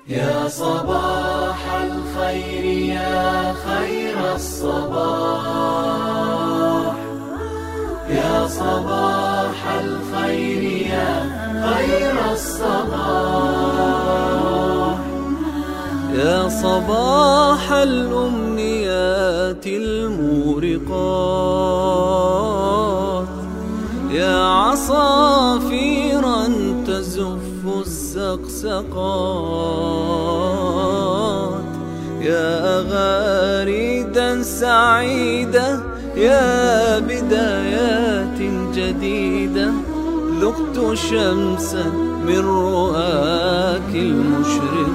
يا صباح الخير يا خير الصباح، يا صباح الخير يا خير الصباح، يا صباح الأمنيات المورقات، يا عصافيرا تزف السقسقات، يا أغاريدا سعيدة، يا بدايات جديدة، ذقت شمسا من رؤاك المشرقات.